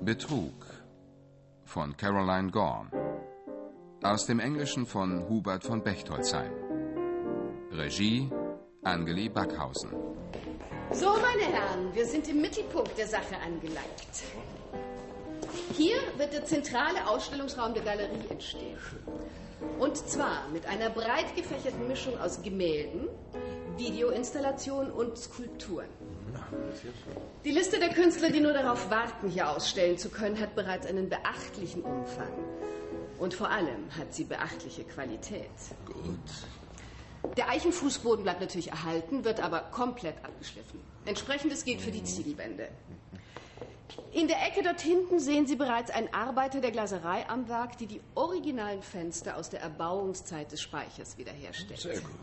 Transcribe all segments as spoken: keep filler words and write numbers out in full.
Betrug von Caroline Gorn. Aus dem Englischen von Hubert von Bechtolzheim. Regie Anneli Backhausen. So, meine Herren, wir sind im Mittelpunkt der Sache angelangt. Hier wird der zentrale Ausstellungsraum der Galerie entstehen. Und zwar mit einer breit gefächerten Mischung aus Gemälden, Videoinstallationen und Skulpturen. Die Liste der Künstler, die nur darauf warten, hier ausstellen zu können, hat bereits einen beachtlichen Umfang. Und vor allem hat sie beachtliche Qualität. Gut. Der Eichenfußboden bleibt natürlich erhalten, wird aber komplett abgeschliffen. Entsprechendes gilt für die Ziegelwände. In der Ecke dort hinten sehen Sie bereits einen Arbeiter der Glaserei am Werk, die die originalen Fenster aus der Erbauungszeit des Speichers wiederherstellt. Sehr gut.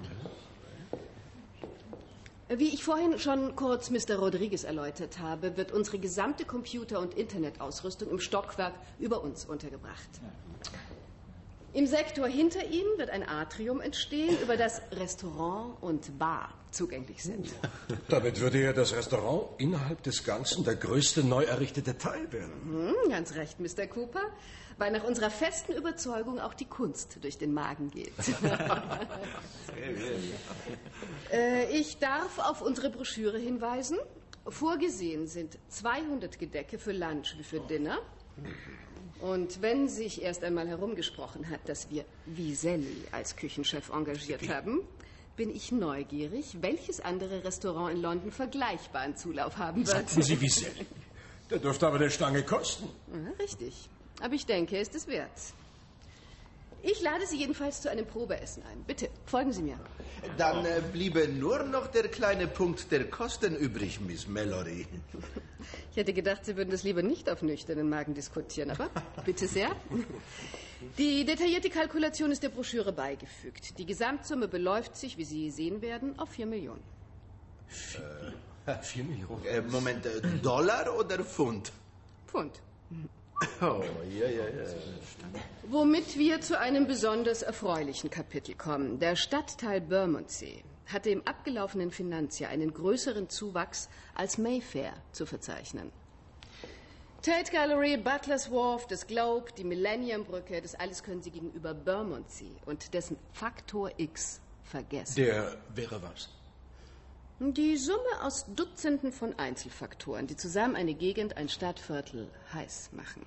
Wie ich vorhin schon kurz Mister Rodriguez erläutert habe, wird unsere gesamte Computer- und Internetausrüstung im Stockwerk über uns untergebracht. Im Sektor hinter ihm wird ein Atrium entstehen, über das Restaurant und Bar zugänglich sind. Damit würde ja das Restaurant innerhalb des Ganzen der größte neu errichtete Teil werden. Hm, ganz recht, Mister Cooper, weil nach unserer festen Überzeugung auch die Kunst durch den Magen geht. äh, ich darf auf unsere Broschüre hinweisen. Vorgesehen sind zweihundert Gedecke für Lunch wie für Dinner. Und wenn sich erst einmal herumgesprochen hat, dass wir Viselli als Küchenchef engagiert haben, bin ich neugierig, welches andere Restaurant in London vergleichbaren Zulauf haben wird. Sagten Sie Viselli? Der dürfte aber eine Stange kosten. Ja, richtig. Aber ich denke, er ist es wert. Ich lade Sie jedenfalls zu einem Probeessen ein. Bitte, folgen Sie mir. Dann äh, bliebe nur noch der kleine Punkt der Kosten übrig, Miss Mallory. Ich hätte gedacht, Sie würden das lieber nicht auf nüchternen Magen diskutieren, aber bitte sehr. Die detaillierte Kalkulation ist der Broschüre beigefügt. Die Gesamtsumme beläuft sich, wie Sie sehen werden, auf vier Millionen. Äh, vier Millionen? Äh, Moment, äh, Dollar oder Pfund? Pfund. Oh, ja, ja, ja. Womit wir zu einem besonders erfreulichen Kapitel kommen. Der Stadtteil Bermondsey hatte im abgelaufenen Finanzjahr einen größeren Zuwachs als Mayfair zu verzeichnen. Tate Gallery, Butler's Wharf, das Globe, die Millennium-Brücke, das alles können Sie gegenüber Bermondsey und dessen Faktor X vergessen. Der wäre was? Die Summe aus Dutzenden von Einzelfaktoren, die zusammen eine Gegend, ein Stadtviertel heiß machen.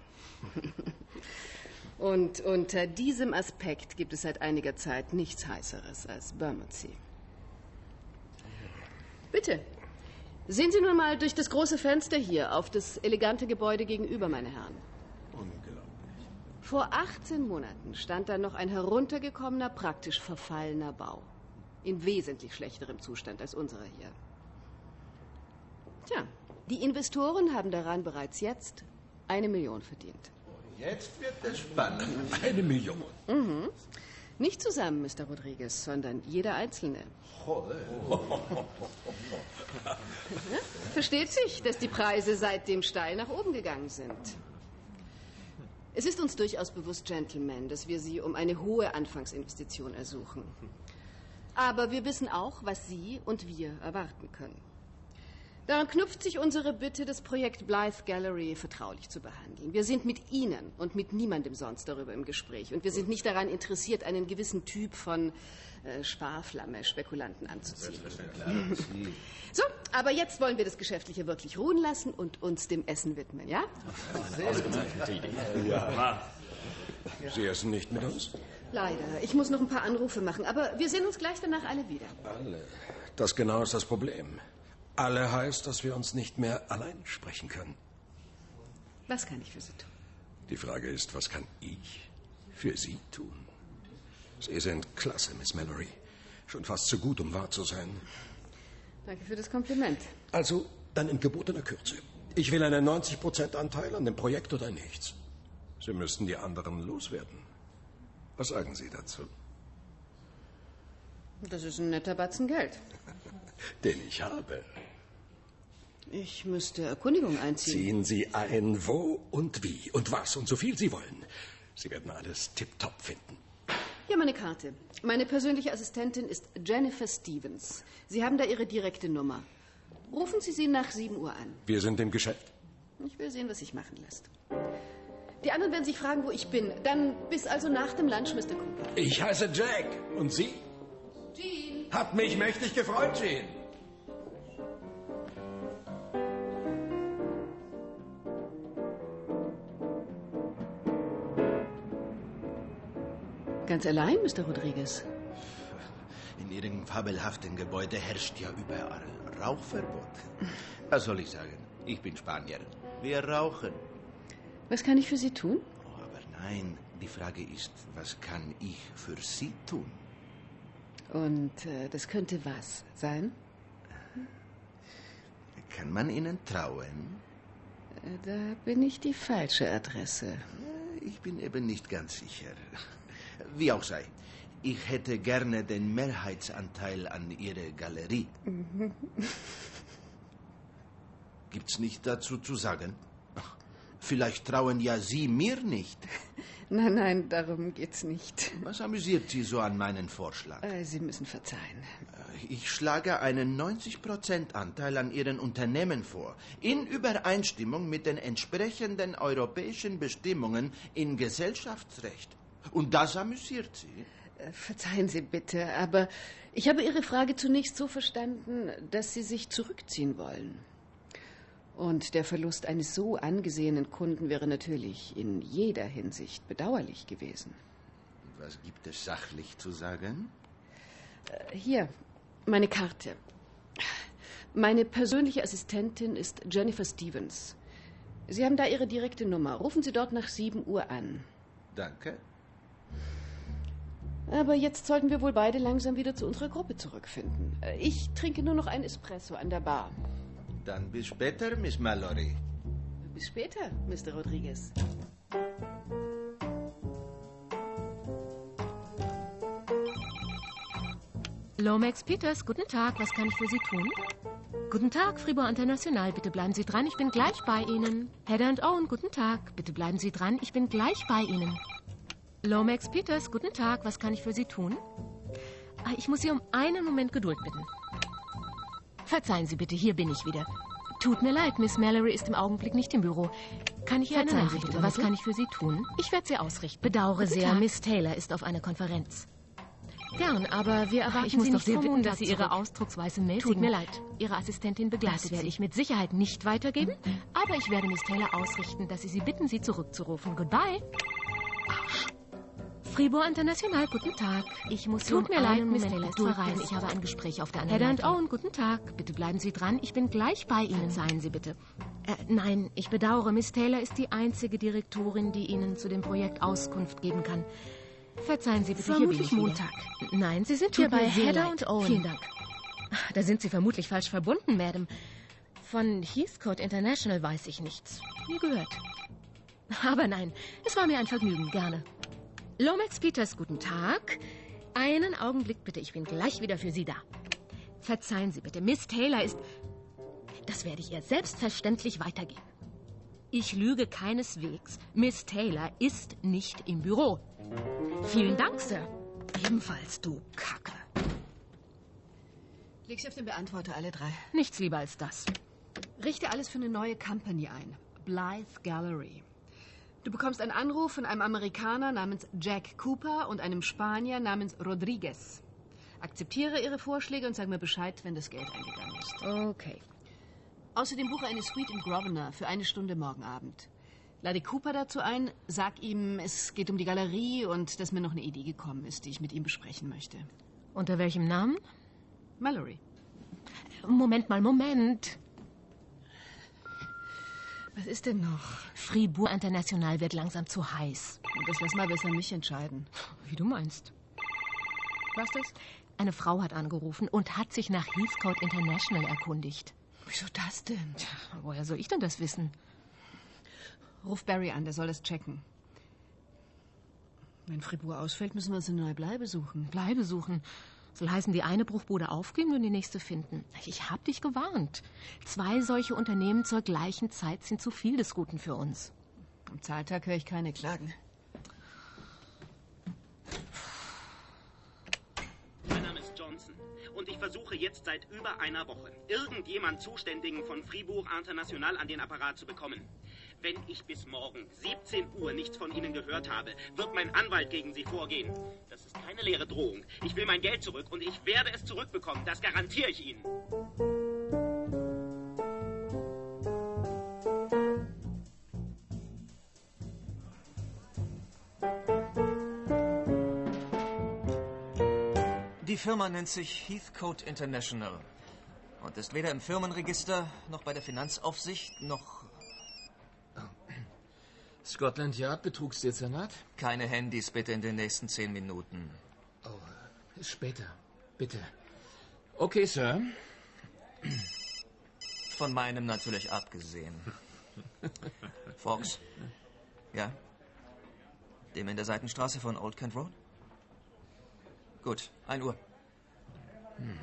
Und unter diesem Aspekt gibt es seit einiger Zeit nichts Heißeres als Bermondsey. Bitte, sehen Sie nun mal durch das große Fenster hier auf das elegante Gebäude gegenüber, meine Herren. Unglaublich. Vor achtzehn Monaten stand da noch ein heruntergekommener, praktisch verfallener Bau. In wesentlich schlechterem Zustand als unserer hier. Tja, die Investoren haben daran bereits jetzt eine Million verdient. Jetzt wird es spannend. Eine Million? Mhm. Nicht zusammen, Mister Rodriguez, sondern jeder Einzelne. Ja, versteht sich, dass die Preise seitdem steil nach oben gegangen sind. Es ist uns durchaus bewusst, Gentlemen, dass wir Sie um eine hohe Anfangsinvestition ersuchen. Aber wir wissen auch, was Sie und wir erwarten können. Daran knüpft sich unsere Bitte, das Projekt Blythe Gallery vertraulich zu behandeln. Wir sind mit Ihnen und mit niemandem sonst darüber im Gespräch. Und wir sind nicht daran interessiert, einen gewissen Typ von äh, Sparflamme, Spekulanten anzuziehen. So, aber jetzt wollen wir das Geschäftliche wirklich ruhen lassen und uns dem Essen widmen, ja? Ja. Sie essen nicht mit uns? Leider. Ich muss noch ein paar Anrufe machen, aber wir sehen uns gleich danach alle wieder. Alle. Das genau ist das Problem. Alle heißt, dass wir uns nicht mehr allein sprechen können. Was kann ich für Sie tun? Die Frage ist, was kann ich für Sie tun? Sie sind klasse, Miss Mallory. Schon fast zu gut, um wahr zu sein. Danke für das Kompliment. Also, dann in gebotener Kürze. Ich will einen neunzig Prozent Anteil an dem Projekt oder nichts. Sie müssten die anderen loswerden. Was sagen Sie dazu? Das ist ein netter Batzen Geld. Den ich habe. Ich müsste Erkundigung einziehen. Ziehen Sie ein, wo und wie und was und so viel Sie wollen. Sie werden alles tipptopp finden. Hier meine Karte. Meine persönliche Assistentin ist Jennifer Stevens. Sie haben da Ihre direkte Nummer. Rufen Sie sie nach sieben Uhr an. Wir sind im Geschäft. Ich will sehen, was sich machen lässt. Die anderen werden sich fragen, wo ich bin. Dann bis also nach dem Lunch, Mister Cooper. Ich heiße Jack. Und Sie? Jean. Hat mich mächtig gefreut, Jean. Ganz allein, Mister Rodriguez? In Ihrem fabelhaften Gebäude herrscht ja überall Rauchverbot. Was soll ich sagen? Ich bin Spanier. Wir rauchen. Was kann ich für Sie tun? Oh, aber nein, die Frage ist, was kann ich für Sie tun? Und äh, das könnte was sein? Kann man Ihnen trauen? Äh, da bin ich die falsche Adresse. Ich bin eben nicht ganz sicher. Wie auch sei, ich hätte gerne den Mehrheitsanteil an Ihrer Galerie. Mhm. Gibt's nicht dazu zu sagen? Vielleicht trauen ja Sie mir nicht. Nein, nein, darum geht's nicht. Was amüsiert Sie so an meinen Vorschlag? Äh, Sie müssen verzeihen. Ich schlage einen neunzig Prozent Anteil an Ihren Unternehmen vor, in Übereinstimmung mit den entsprechenden europäischen Bestimmungen im Gesellschaftsrecht. Und das amüsiert Sie? Äh, verzeihen Sie bitte, aber ich habe Ihre Frage zunächst so verstanden, dass Sie sich zurückziehen wollen. Und der Verlust eines so angesehenen Kunden wäre natürlich in jeder Hinsicht bedauerlich gewesen. Was gibt es sachlich zu sagen? Äh, hier, meine Karte. Meine persönliche Assistentin ist Jennifer Stevens. Sie haben da Ihre direkte Nummer. Rufen Sie dort nach sieben Uhr an. Danke. Aber jetzt sollten wir wohl beide langsam wieder zu unserer Gruppe zurückfinden. Äh, Ich trinke nur noch ein Espresso an der Bar. Dann bis später, Miss Mallory. Bis später, Mister Rodriguez. Lomax Peters, guten Tag, was kann ich für Sie tun? Guten Tag, Fribourg International, bitte bleiben Sie dran, ich bin gleich bei Ihnen. Heather and Owen, guten Tag, bitte bleiben Sie dran, ich bin gleich bei Ihnen. Lomax Peters, guten Tag, was kann ich für Sie tun? Ah, ich muss Sie um einen Moment Geduld bitten. Verzeihen Sie bitte, hier bin ich wieder. Tut mir leid, Miss Mallory ist im Augenblick nicht im Büro. Kann ich Ihnen eine Nachricht bitte, was kann ich für Sie tun? Ich werde Sie ausrichten. Bedauere sehr, Tag. Miss Taylor ist auf einer Konferenz. Gern, aber wir erwarten ich muss Sie doch nicht sehr bitten, dass Sie Ihre Ausdrucksweise mäßigen. Tut mir leid. Ihre Assistentin begleitet Sie. Das werde ich mit Sicherheit nicht weitergeben, mhm. aber ich werde Miss Taylor ausrichten, dass Sie Sie bitten, Sie zurückzurufen. Goodbye. Fribourg International, guten Tag. Ich muss Tut mir leid, Miss Taylor ist verreist. Ich habe ein Gespräch auf der anderen Seite. Heather and Owen, guten Tag. Bitte bleiben Sie dran. Ich bin gleich bei Ihnen. Seien Sie bitte. Äh, nein, ich bedauere. Miss Taylor ist die einzige Direktorin, die Ihnen zu dem Projekt Auskunft geben kann. Verzeihen Sie bitte, vermutlich hier bin ich Montag. Wieder. Nein, Sie sind Tut hier bei Heather und Owen. Vielen Dank. Da sind Sie vermutlich falsch verbunden, Madam. Von Heathcote International weiß ich nichts. Nie gehört. Aber nein, es war mir ein Vergnügen. Gerne. Lomax Peters, guten Tag. Einen Augenblick bitte, ich bin gleich wieder für Sie da. Verzeihen Sie bitte, Miss Taylor ist... Das werde ich ihr selbstverständlich weitergeben. Ich lüge keineswegs. Miss Taylor ist nicht im Büro. Vielen Dank, Sir. Ebenfalls, du Kacke. Leg sie auf den Beantworter, alle drei. Nichts lieber als das. Richte alles für eine neue Company ein. Blythe Gallery. Du bekommst einen Anruf von einem Amerikaner namens Jack Cooper und einem Spanier namens Rodriguez. Akzeptiere ihre Vorschläge und sag mir Bescheid, wenn das Geld eingegangen ist. Okay. Außerdem buche eine Suite in Grosvenor für eine Stunde morgen Abend. Lade Cooper dazu ein, sag ihm, es geht um die Galerie und dass mir noch eine Idee gekommen ist, die ich mit ihm besprechen möchte. Unter welchem Namen? Mallory. Moment mal, Moment. Was ist denn noch? Fribourg International wird langsam zu heiß. Das lass mal besser mich entscheiden. Wie du meinst. Was das? Eine Frau hat angerufen und hat sich nach Heathcote International erkundigt. Wieso das denn? Tja, woher soll ich denn das wissen? Ruf Barry an, der soll das checken. Wenn Fribourg ausfällt, müssen wir uns eine neue Bleibe suchen. Bleibe suchen? Soll heißen, die eine Bruchbude aufgeben und die nächste finden. Ich hab dich gewarnt. Zwei solche Unternehmen zur gleichen Zeit sind zu viel des Guten für uns. Am Zahltag höre ich keine Klagen. Mein Name ist John nutzen. Und ich versuche jetzt seit über einer Woche, irgendjemand Zuständigen von Fribourg International an den Apparat zu bekommen. Wenn ich bis morgen siebzehn Uhr nichts von Ihnen gehört habe, wird mein Anwalt gegen Sie vorgehen. Das ist keine leere Drohung. Ich will mein Geld zurück und ich werde es zurückbekommen. Das garantiere ich Ihnen. Die Firma nennt sich Heathcote International und ist weder im Firmenregister noch bei der Finanzaufsicht noch... Scotland Yard, Betrugsdezernat? Keine Handys bitte in den nächsten zehn Minuten. Oh, später, bitte. Okay, Sir. Von meinem natürlich abgesehen. Fox? Ja? Dem in der Seitenstraße von Old Kent Road? Gut, ein Uhr. Hm.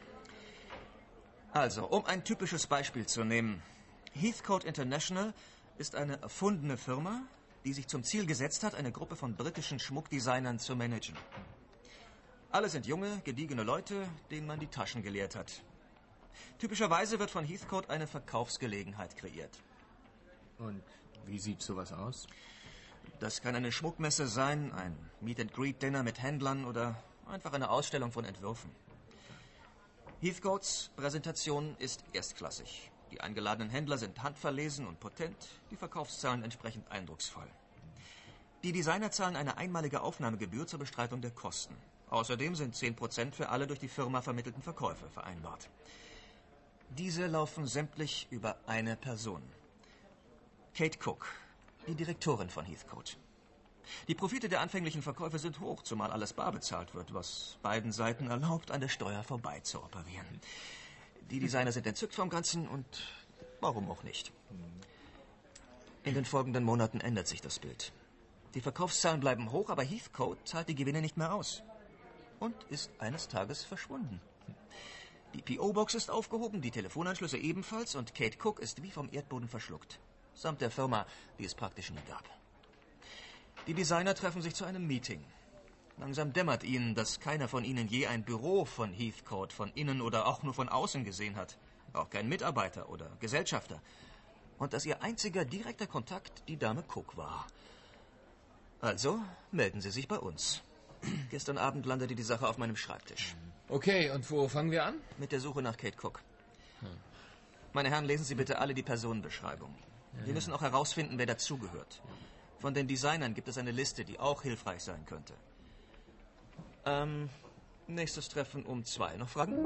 Also, um ein typisches Beispiel zu nehmen. Heathcote International ist eine erfundene Firma, die sich zum Ziel gesetzt hat, eine Gruppe von britischen Schmuckdesignern zu managen. Alle sind junge, gediegene Leute, denen man die Taschen geleert hat. Typischerweise wird von Heathcote eine Verkaufsgelegenheit kreiert. Und wie sieht sowas aus? Das kann eine Schmuckmesse sein, ein Meet-and-Greet-Dinner mit Händlern oder einfach eine Ausstellung von Entwürfen. Heathcotes Präsentation ist erstklassig. Die eingeladenen Händler sind handverlesen und potent, die Verkaufszahlen entsprechend eindrucksvoll. Die Designer zahlen eine einmalige Aufnahmegebühr zur Bestreitung der Kosten. Außerdem sind zehn Prozent für alle durch die Firma vermittelten Verkäufe vereinbart. Diese laufen sämtlich über eine Person. Kate Cook, die Direktorin von Heathcote. Die Profite der anfänglichen Verkäufe sind hoch, zumal alles bar bezahlt wird, was beiden Seiten erlaubt, an der Steuer vorbei zu operieren. Die Designer sind entzückt vom Ganzen und warum auch nicht. In den folgenden Monaten ändert sich das Bild. Die Verkaufszahlen bleiben hoch, aber Heathcote zahlt die Gewinne nicht mehr aus. Und ist eines Tages verschwunden. Die P O-Box ist aufgehoben, die Telefonanschlüsse ebenfalls und Kate Cook ist wie vom Erdboden verschluckt. Samt der Firma, die es praktisch nie gab. Die Designer treffen sich zu einem Meeting. Langsam dämmert ihnen, dass keiner von ihnen je ein Büro von Heathcote von innen oder auch nur von außen gesehen hat. Auch kein Mitarbeiter oder Gesellschafter. Und dass ihr einziger direkter Kontakt die Dame Cook war. Also melden Sie sich bei uns. Gestern Abend landete die Sache auf meinem Schreibtisch. Okay, und wo fangen wir an? Mit der Suche nach Kate Cook. Hm. Meine Herren, lesen Sie bitte alle die Personenbeschreibung. Wir müssen auch herausfinden, wer dazugehört. Von den Designern gibt es eine Liste, die auch hilfreich sein könnte. Ähm, nächstes Treffen um zwei. Noch Fragen?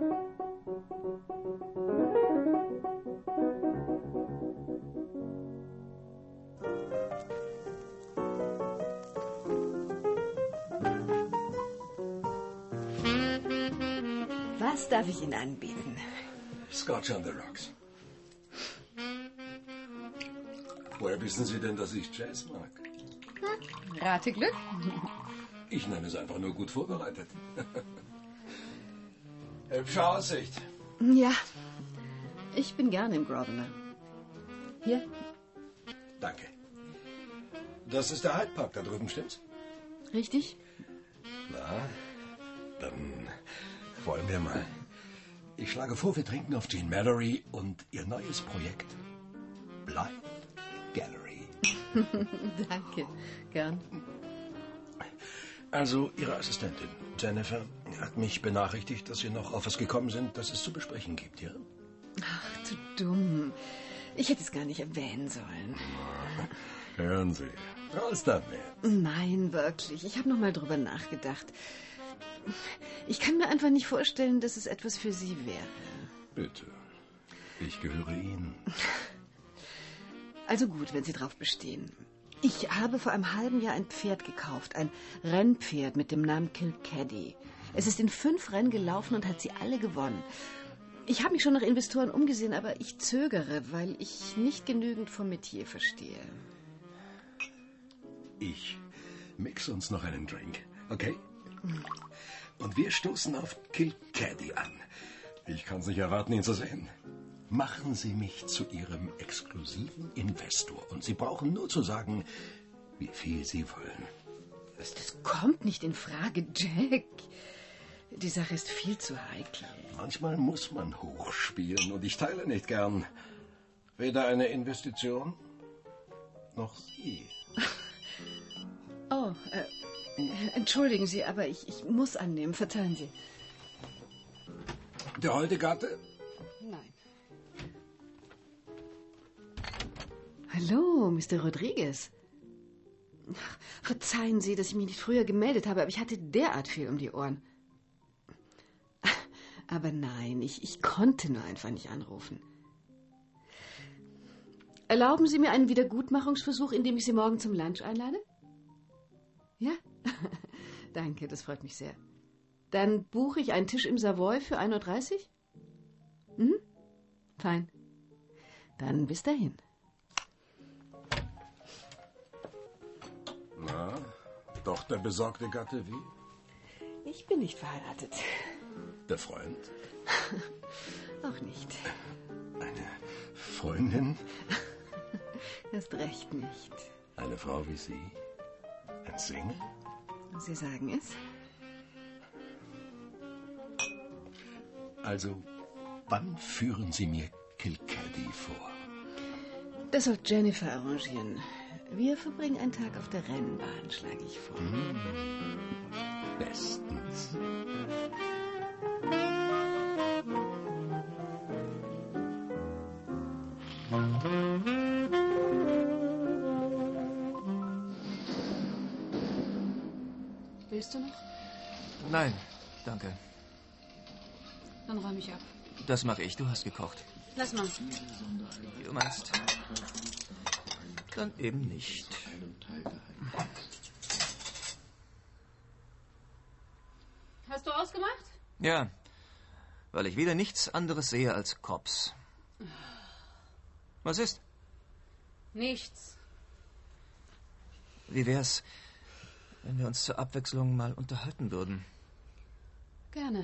Was darf ich Ihnen anbieten? Scotch on the Rocks. Woher wissen Sie denn, dass ich Jazz mag? Hm, rate Glück. Ich nenne es einfach nur gut vorbereitet. Hübsche Aussicht. Ja, ich bin gerne im Grosvenor. Hier. Danke. Das ist der Hyde Park da drüben, stimmt's? Richtig? Na, dann wollen wir mal. Ich schlage vor, wir trinken auf Jean Mallory und ihr neues Projekt. Blythe Gallery. Danke, gern. Also, Ihre Assistentin, Jennifer, hat mich benachrichtigt, dass Sie noch auf was gekommen sind, das es zu besprechen gibt, ja? Ach, du dumm. Ich hätte es gar nicht erwähnen sollen. Hören Sie, raus damit. Nein, wirklich. Ich habe noch mal drüber nachgedacht. Ich kann mir einfach nicht vorstellen, dass es etwas für Sie wäre. Bitte. Ich gehöre Ihnen. Also gut, wenn Sie drauf bestehen. Ich habe vor einem halben Jahr ein Pferd gekauft, ein Rennpferd mit dem Namen Kilcaddy. Es ist in fünf Rennen gelaufen und hat sie alle gewonnen. Ich habe mich schon nach Investoren umgesehen, aber ich zögere, weil ich nicht genügend vom Metier verstehe. Ich mix uns noch einen Drink, okay? Und wir stoßen auf Kilcaddy an. Ich kann es nicht erwarten, ihn zu sehen. Machen Sie mich zu Ihrem exklusiven Investor. Und Sie brauchen nur zu sagen, wie viel Sie wollen. Das kommt nicht in Frage, Jack. Die Sache ist viel zu heikel. Manchmal muss man hochspielen und ich teile nicht gern. Weder eine Investition noch Sie. Oh, äh, entschuldigen Sie, aber ich, ich muss annehmen. Verzeihen Sie. Der alte Gatte? Nein. Hallo, Mister Rodriguez. Ach, verzeihen Sie, dass ich mich nicht früher gemeldet habe, aber ich hatte derart viel um die Ohren. Aber nein, ich, ich konnte nur einfach nicht anrufen. Erlauben Sie mir einen Wiedergutmachungsversuch, indem ich Sie morgen zum Lunch einlade? Ja? Danke, das freut mich sehr. Dann buche ich einen Tisch im Savoy für ein Uhr dreißig? Mhm. Fein. Dann bis dahin. Na, doch der besorgte Gatte wie? Ich bin nicht verheiratet. Der Freund? Auch nicht. Eine Freundin? Erst recht nicht. Eine Frau wie Sie? Ein Single? Sie sagen es? Also, wann führen Sie mir Kilcaddy vor? Das soll Jennifer arrangieren. Wir verbringen einen Tag auf der Rennbahn, schlage ich vor. Hm. Bestens. Willst du noch? Nein, danke. Dann räume ich ab. Das mache ich. Du hast gekocht. Lass mal. Wie du meinst. Dann eben nicht. Hast du ausgemacht? Ja, weil ich wieder nichts anderes sehe als Cops. Was ist? Nichts. Wie wär's, wenn wir uns zur Abwechslung mal unterhalten würden? Gerne.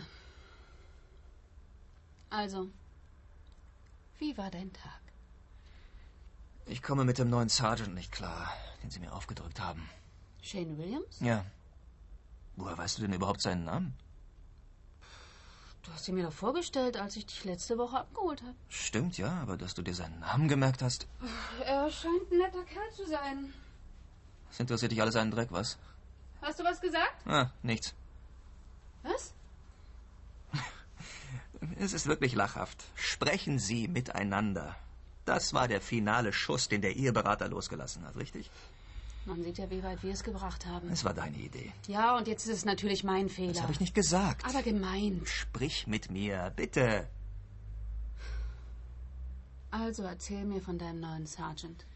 Also, wie war dein Tag? Ich komme mit dem neuen Sergeant nicht klar, den Sie mir aufgedrückt haben. Shane Williams? Ja. Woher weißt du denn überhaupt seinen Namen? Du hast ihn mir doch vorgestellt, als ich dich letzte Woche abgeholt habe. Stimmt, ja, aber dass du dir seinen Namen gemerkt hast... Er scheint ein netter Kerl zu sein. Das interessiert dich alles einen Dreck, was? Hast du was gesagt? Ah, nichts. Was? Es ist wirklich lachhaft. Sprechen Sie miteinander. Das war der finale Schuss, den der Eheberater losgelassen hat, richtig? Man sieht ja, wie weit wir es gebracht haben. Es war deine Idee. Ja, und jetzt ist es natürlich mein Fehler. Das habe ich nicht gesagt. Aber gemeint. Sprich mit mir, bitte. Also erzähl mir von deinem neuen Sergeant.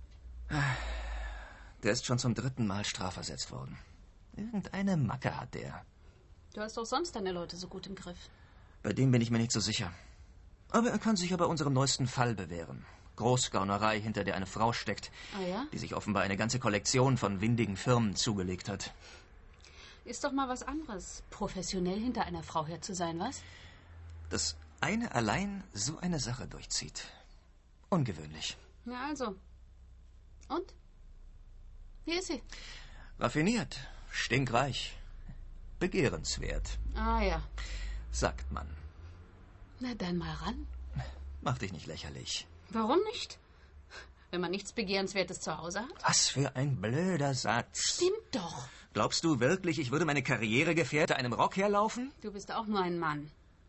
Der ist schon zum dritten Mal strafversetzt worden. Irgendeine Macke hat der. Du hast doch sonst deine Leute so gut im Griff. Bei dem bin ich mir nicht so sicher. Aber er kann sich ja bei unserem neuesten Fall bewähren. Großgaunerei, hinter der eine Frau steckt, Ah ja? die sich offenbar eine ganze Kollektion von windigen Firmen zugelegt hat. Ist doch mal was anderes, professionell hinter einer Frau her zu sein, was? Dass eine allein so eine Sache durchzieht. Ungewöhnlich. Na also. Und? Wie ist sie? Raffiniert, stinkreich, begehrenswert, Ah ja. sagt man. Na dann mal ran. Mach dich nicht lächerlich. Warum nicht? Wenn man nichts Begehrenswertes zu Hause hat? Was für ein blöder Satz. Stimmt doch. Glaubst du wirklich, ich würde meine Karrieregefährte einem Rock herlaufen? Du bist auch nur ein Mann.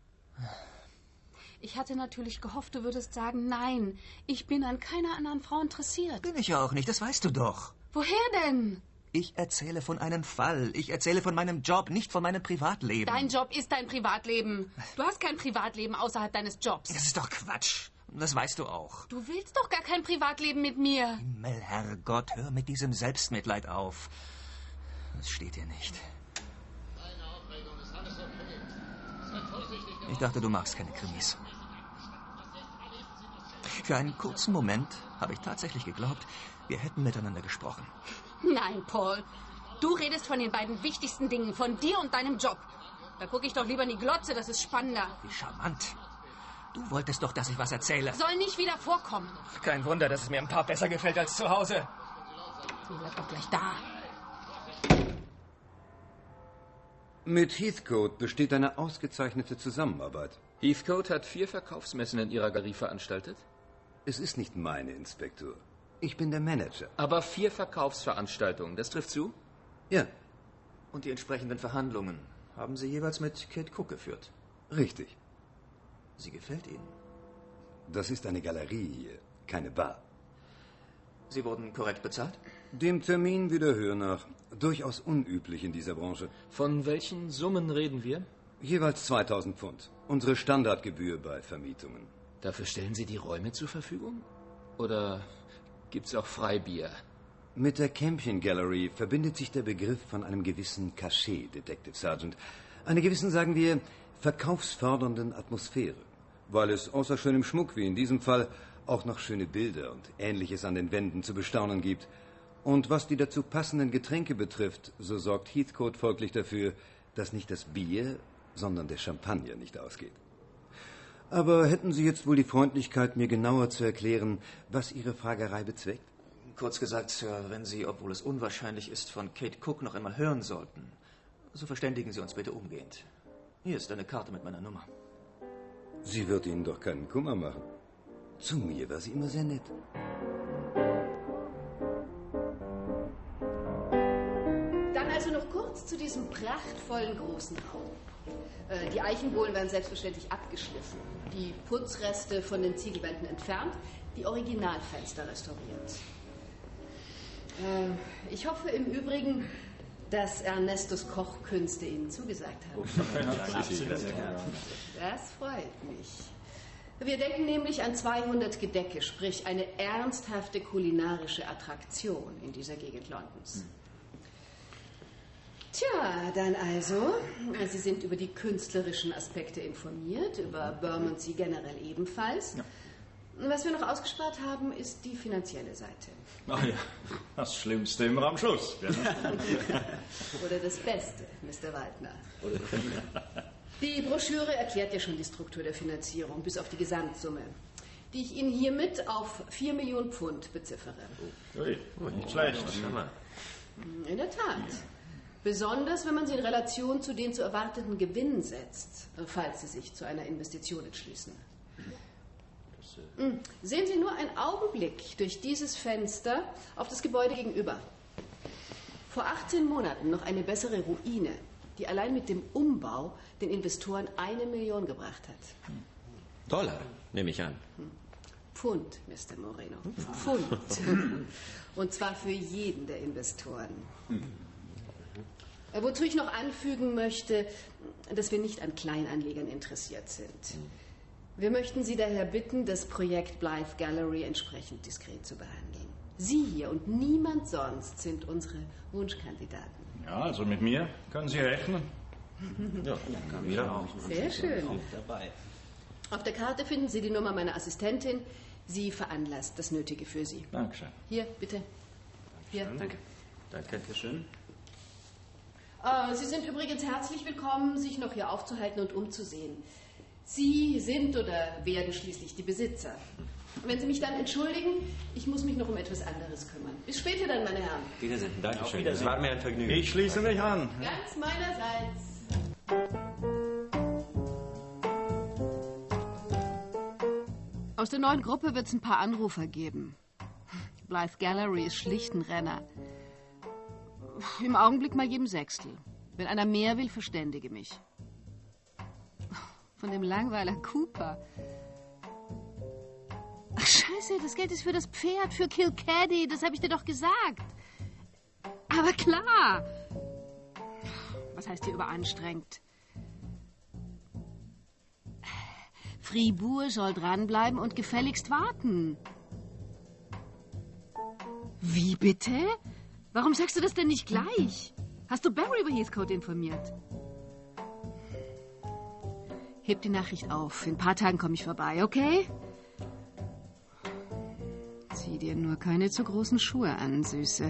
Ich hatte natürlich gehofft, du würdest sagen, nein, ich bin an keiner anderen Frau interessiert. Bin ich ja auch nicht, das weißt du doch. Woher denn? Ich erzähle von einem Fall. Ich erzähle von meinem Job, nicht von meinem Privatleben. Dein Job ist dein Privatleben. Du hast kein Privatleben außerhalb deines Jobs. Das ist doch Quatsch. Das weißt du auch. Du willst doch gar kein Privatleben mit mir. Himmel, Herrgott, hör mit diesem Selbstmitleid auf. Das steht dir nicht. Ich dachte, du magst keine Krimis. Für einen kurzen Moment habe ich tatsächlich geglaubt, wir hätten miteinander gesprochen. Nein, Paul. Du redest von den beiden wichtigsten Dingen, von dir und deinem Job. Da gucke ich doch lieber in die Glotze, das ist spannender. Wie charmant. Du wolltest doch, dass ich was erzähle. Soll nicht wieder vorkommen. Kein Wunder, dass es mir im Pub besser gefällt als zu Hause. Du bleib doch gleich da. Mit Heathcote besteht eine ausgezeichnete Zusammenarbeit. Heathcote hat vier Verkaufsmessen in Ihrer Galerie veranstaltet? Es ist nicht meine, Inspektor. Ich bin der Manager. Aber vier Verkaufsveranstaltungen, das trifft zu? Ja. Und die entsprechenden Verhandlungen haben Sie jeweils mit Kate Cook geführt? Richtig. Sie gefällt Ihnen? Das ist eine Galerie hier, keine Bar. Sie wurden korrekt bezahlt? Dem Termin wie der Höhe nach. Durchaus unüblich in dieser Branche. Von welchen Summen reden wir? Jeweils zweitausend Pfund. Unsere Standardgebühr bei Vermietungen. Dafür stellen Sie die Räume zur Verfügung? Oder gibt's auch Freibier? Mit der Campion Gallery verbindet sich der Begriff von einem gewissen Cachet, Detective Sergeant. Einer gewissen, sagen wir, verkaufsfördernden Atmosphäre. Weil es außer schönem Schmuck, wie in diesem Fall, auch noch schöne Bilder und Ähnliches an den Wänden zu bestaunen gibt. Und was die dazu passenden Getränke betrifft, so sorgt Heathcote folglich dafür, dass nicht das Bier, sondern der Champagner nicht ausgeht. Aber hätten Sie jetzt wohl die Freundlichkeit, mir genauer zu erklären, was Ihre Fragerei bezweckt? Kurz gesagt, Sir, wenn Sie, obwohl es unwahrscheinlich ist, von Kate Cook noch einmal hören sollten, so verständigen Sie uns bitte umgehend. Hier ist eine Karte mit meiner Nummer. Sie wird Ihnen doch keinen Kummer machen. Zu mir war sie immer sehr nett. Dann also noch kurz zu diesem prachtvollen großen Raum. Äh, die Eichenbohlen werden selbstverständlich abgeschliffen, die Putzreste von den Ziegelwänden entfernt, die Originalfenster restauriert. Äh, ich hoffe im Übrigen, dass Ernestos Kochkünste Ihnen zugesagt haben. Das freut mich. Wir denken nämlich an zweihundert Gedecke, sprich eine ernsthafte kulinarische Attraktion in dieser Gegend Londons. Tja, dann also, Sie sind über die künstlerischen Aspekte informiert, über Bermondsey generell ebenfalls. Ja. Was wir noch ausgespart haben, ist die finanzielle Seite. Ach ja, das Schlimmste immer am Schluss. Oder das Beste, Mister Waldner. Die Broschüre erklärt ja schon die Struktur der Finanzierung, bis auf die Gesamtsumme, die ich Ihnen hiermit auf vier Millionen Pfund beziffere. Ui, nicht schlecht. In der Tat. Besonders, wenn man sie in Relation zu den zu erwarteten Gewinnen setzt, falls Sie sich zu einer Investition entschließen. Sehen Sie nur einen Augenblick durch dieses Fenster auf das Gebäude gegenüber. Vor achtzehn Monaten noch eine bessere Ruine, die allein mit dem Umbau den Investoren eine Million gebracht hat. Dollar, nehme ich an. Pfund, Mister Moreno. Pfund. Und zwar für jeden der Investoren. Wozu ich noch anfügen möchte, dass wir nicht an Kleinanlegern interessiert sind. Wir möchten Sie daher bitten, das Projekt Blythe Gallery entsprechend diskret zu behandeln. Sie hier und niemand sonst sind unsere Wunschkandidaten. Ja, also mit mir können Sie rechnen. Ja, wir auch. Sehr schön. Auf der Karte finden Sie die Nummer meiner Assistentin. Sie veranlasst das Nötige für Sie. Dankeschön. Hier, bitte. Hier. Danke. Danke schön. Äh, Sie sind übrigens herzlich willkommen, sich noch hier aufzuhalten und umzusehen. Sie sind oder werden schließlich die Besitzer. Wenn Sie mich dann entschuldigen, ich muss mich noch um etwas anderes kümmern. Bis später dann, meine Herren. Wiedersehen. Dankeschön. Das war mir ein Vergnügen. Ich schließe mich an. Ganz meinerseits. Aus der neuen Gruppe wird es ein paar Anrufer geben. Blythe Gallery ist schlicht ein Renner. Im Augenblick mal jedem Sechstel. Wenn einer mehr will, verständige mich. Von dem Langweiler Cooper. Ach, Scheiße, das Geld ist für das Pferd, für Kilcaddy, das habe ich dir doch gesagt. Aber klar. Was heißt hier überanstrengt? Fribourg soll dranbleiben und gefälligst warten. Wie bitte? Warum sagst du das denn nicht gleich? Hast du Barry über Heathcote informiert? Heb die Nachricht auf. In ein paar Tagen komme ich vorbei, okay? Zieh dir nur keine zu großen Schuhe an, Süße.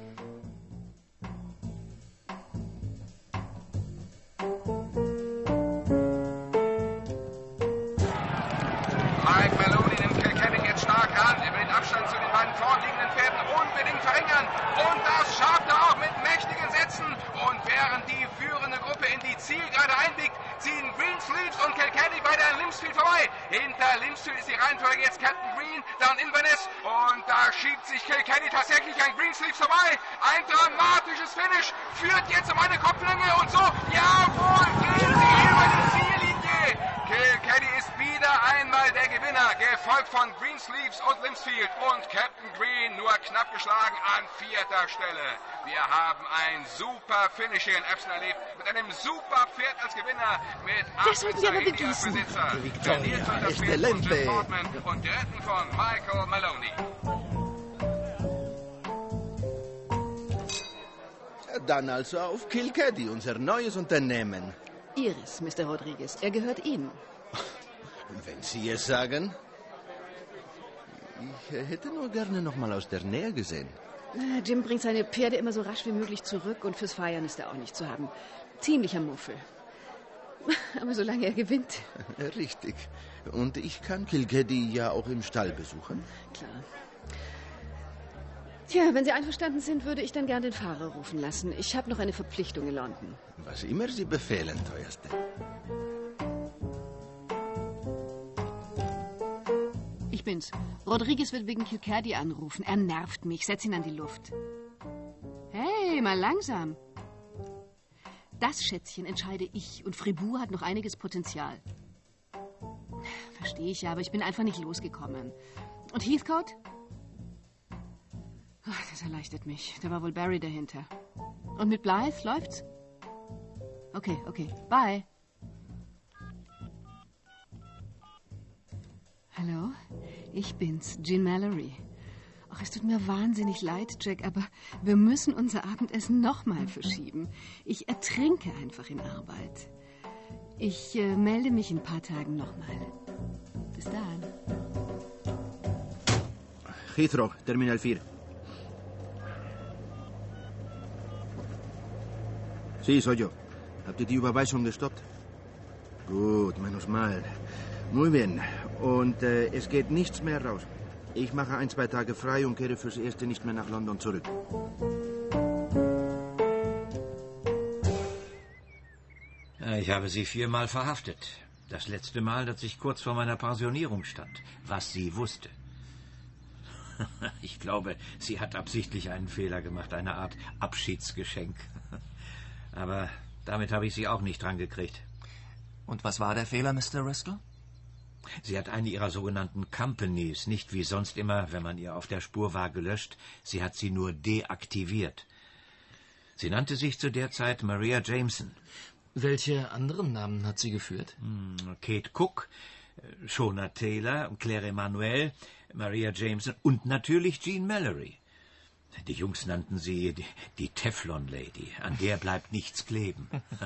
Mike Maloney nimmt Kilkenny jetzt stark an. Er will den Abstand zu den beiden vorliegenden Pferden unbedingt verringern. Und das schafft er auch mit Max richtigen Sätzen. Und während die führende Gruppe in die Zielgerade einbiegt, ziehen Greensleeves und Kilkenny beide an Limpsfield vorbei. Hinter Limpsfield ist die Reihenfolge jetzt Captain Green, dann Inverness. Und da schiebt sich Kilkenny tatsächlich an Greensleeves vorbei. Ein dramatisches Finish führt jetzt um eine Kopflänge und so. Jawohl, gehen sie über die Ziellinie. Kilkenny ist wieder einmal der Gewinner, gefolgt von Greensleeves und Limpsfield. Und Captain Green nur knapp geschlagen an vierter Stelle. Wir haben ein super Finish hier in Epsom erlebt. Mit einem super Pferd als Gewinner. Mit Das sollten wir aber begrüßen. Victoria, excelente. Und geritten von Michael Maloney. Dann also auf Kilkenny, unser neues Unternehmen. Ihres, Mister Rodriguez. Er gehört Ihnen. Wenn Sie es sagen. Ich hätte nur gerne noch mal aus der Nähe gesehen. Jim bringt seine Pferde immer so rasch wie möglich zurück und fürs Feiern ist er auch nicht zu haben. Ziemlicher Muffel. Aber solange er gewinnt. Richtig. Und ich kann Kilkenny ja auch im Stall besuchen. Klar. Tja, wenn Sie einverstanden sind, würde ich dann gern den Fahrer rufen lassen. Ich habe noch eine Verpflichtung in London. Was immer Sie befehlen, Teuerste. Ich bin's. Rodriguez wird wegen Kilkenny anrufen. Er nervt mich. Setz ihn an die Luft. Hey, mal langsam. Das Schätzchen entscheide ich und Fribourg hat noch einiges Potenzial. Verstehe ich ja, aber ich bin einfach nicht losgekommen. Und Heathcote? Ach, das erleichtert mich. Da war wohl Barry dahinter. Und mit Blythe läuft's? Okay, okay. Bye. Hallo? Ich bin's, Jean Mallory. Ach, es tut mir wahnsinnig leid, Jack, aber wir müssen unser Abendessen nochmal verschieben. Ich ertrinke einfach in Arbeit. Ich äh, melde mich in ein paar Tagen nochmal. Bis dann. Heathrow, Terminal vier. Sí, soy yo. Habt ihr die Überweisung gestoppt? Gut, menos mal. Muy bien. Und äh, es geht nichts mehr raus. Ich mache ein, zwei Tage frei und kehre fürs Erste nicht mehr nach London zurück. Ich habe Sie viermal verhaftet. Das letzte Mal, dass ich kurz vor meiner Pensionierung stand. Was sie wusste. Ich glaube, sie hat absichtlich einen Fehler gemacht. Eine Art Abschiedsgeschenk. Aber damit habe ich sie auch nicht dran gekriegt. Und was war der Fehler, Mister Ristol? Sie hat eine ihrer sogenannten Companies, nicht wie sonst immer, wenn man ihr auf der Spur war, gelöscht. Sie hat sie nur deaktiviert. Sie nannte sich zu der Zeit Maria Jameson. Welche anderen Namen hat sie geführt? Hm, Kate Cook, Shona Taylor, Claire Emanuel, Maria Jameson und natürlich Jean Mallory. Die Jungs nannten sie die, die Teflon Lady. An der bleibt nichts kleben.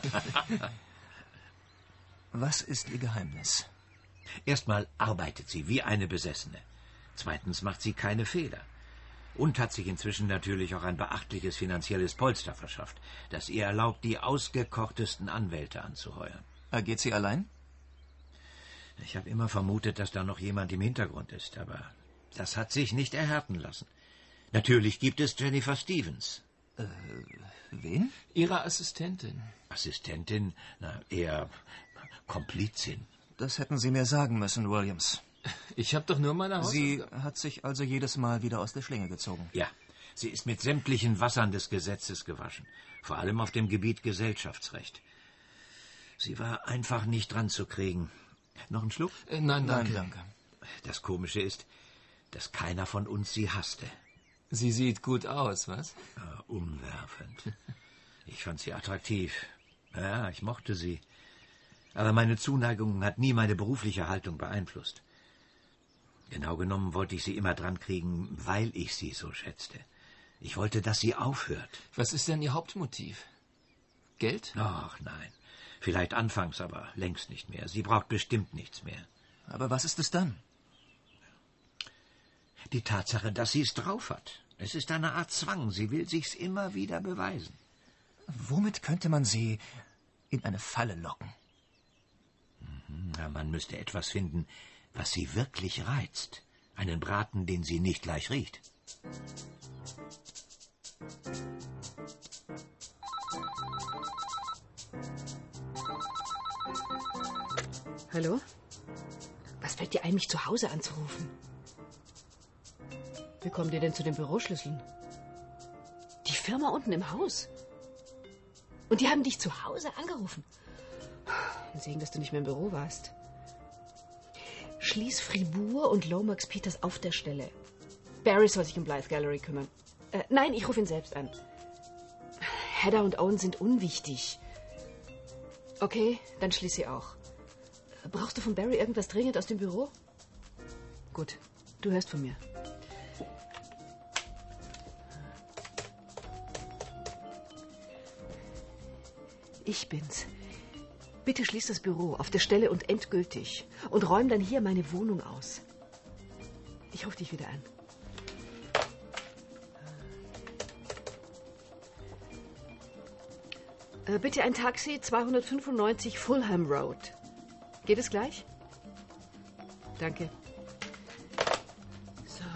Was ist ihr Geheimnis? Erstmal arbeitet sie wie eine Besessene. Zweitens macht sie keine Fehler. Und hat sich inzwischen natürlich auch ein beachtliches finanzielles Polster verschafft, das ihr erlaubt, die ausgekochtesten Anwälte anzuheuern. Agiert sie allein? Ich habe immer vermutet, dass da noch jemand im Hintergrund ist, aber das hat sich nicht erhärten lassen. Natürlich gibt es Jennifer Stevens. Äh, wen? Ihre Assistentin. Assistentin? Na, eher Komplizin. Das hätten Sie mir sagen müssen, Williams. Ich habe doch nur meine Hausaufgaben. Sie hat sich also jedes Mal wieder aus der Schlinge gezogen. Ja, sie ist mit sämtlichen Wassern des Gesetzes gewaschen. Vor allem auf dem Gebiet Gesellschaftsrecht. Sie war einfach nicht dran zu kriegen. Noch ein Schluck? Äh, nein, danke. Nein, danke. Das Komische ist, dass keiner von uns sie hasste. Sie sieht gut aus, was? Ja, umwerfend. Ich fand sie attraktiv. Ja, ich mochte sie. Aber meine Zuneigung hat nie meine berufliche Haltung beeinflusst. Genau genommen wollte ich sie immer dran kriegen, weil ich sie so schätzte. Ich wollte, dass sie aufhört. Was ist denn Ihr Hauptmotiv? Geld? Ach, nein. Vielleicht anfangs, aber längst nicht mehr. Sie braucht bestimmt nichts mehr. Aber was ist es dann? Die Tatsache, dass sie es drauf hat. Es ist eine Art Zwang. Sie will sich's immer wieder beweisen. Womit könnte man sie in eine Falle locken? Ja, man müsste etwas finden, was sie wirklich reizt. Einen Braten, den sie nicht gleich riecht. Hallo? Was fällt dir ein, mich zu Hause anzurufen? Wie kommt ihr denn zu den Büroschlüsseln? Die Firma unten im Haus. Und die haben dich zu Hause angerufen. Wir sehen, dass du nicht mehr im Büro warst. Schließ Fribourg und Lomax Peters auf der Stelle. Barry soll sich um Blythe Gallery kümmern. Äh, nein, ich rufe ihn selbst an. Hedda und Owen sind unwichtig. Okay, dann schließ sie auch. Brauchst du von Barry irgendwas dringend aus dem Büro? Gut, du hörst von mir. Ich bin's. Bitte schließ das Büro auf der Stelle und endgültig. Und räum dann hier meine Wohnung aus. Ich rufe dich wieder an. Äh, bitte ein Taxi, zweihundertfünfundneunzig Fulham Road. Geht es gleich? Danke. So.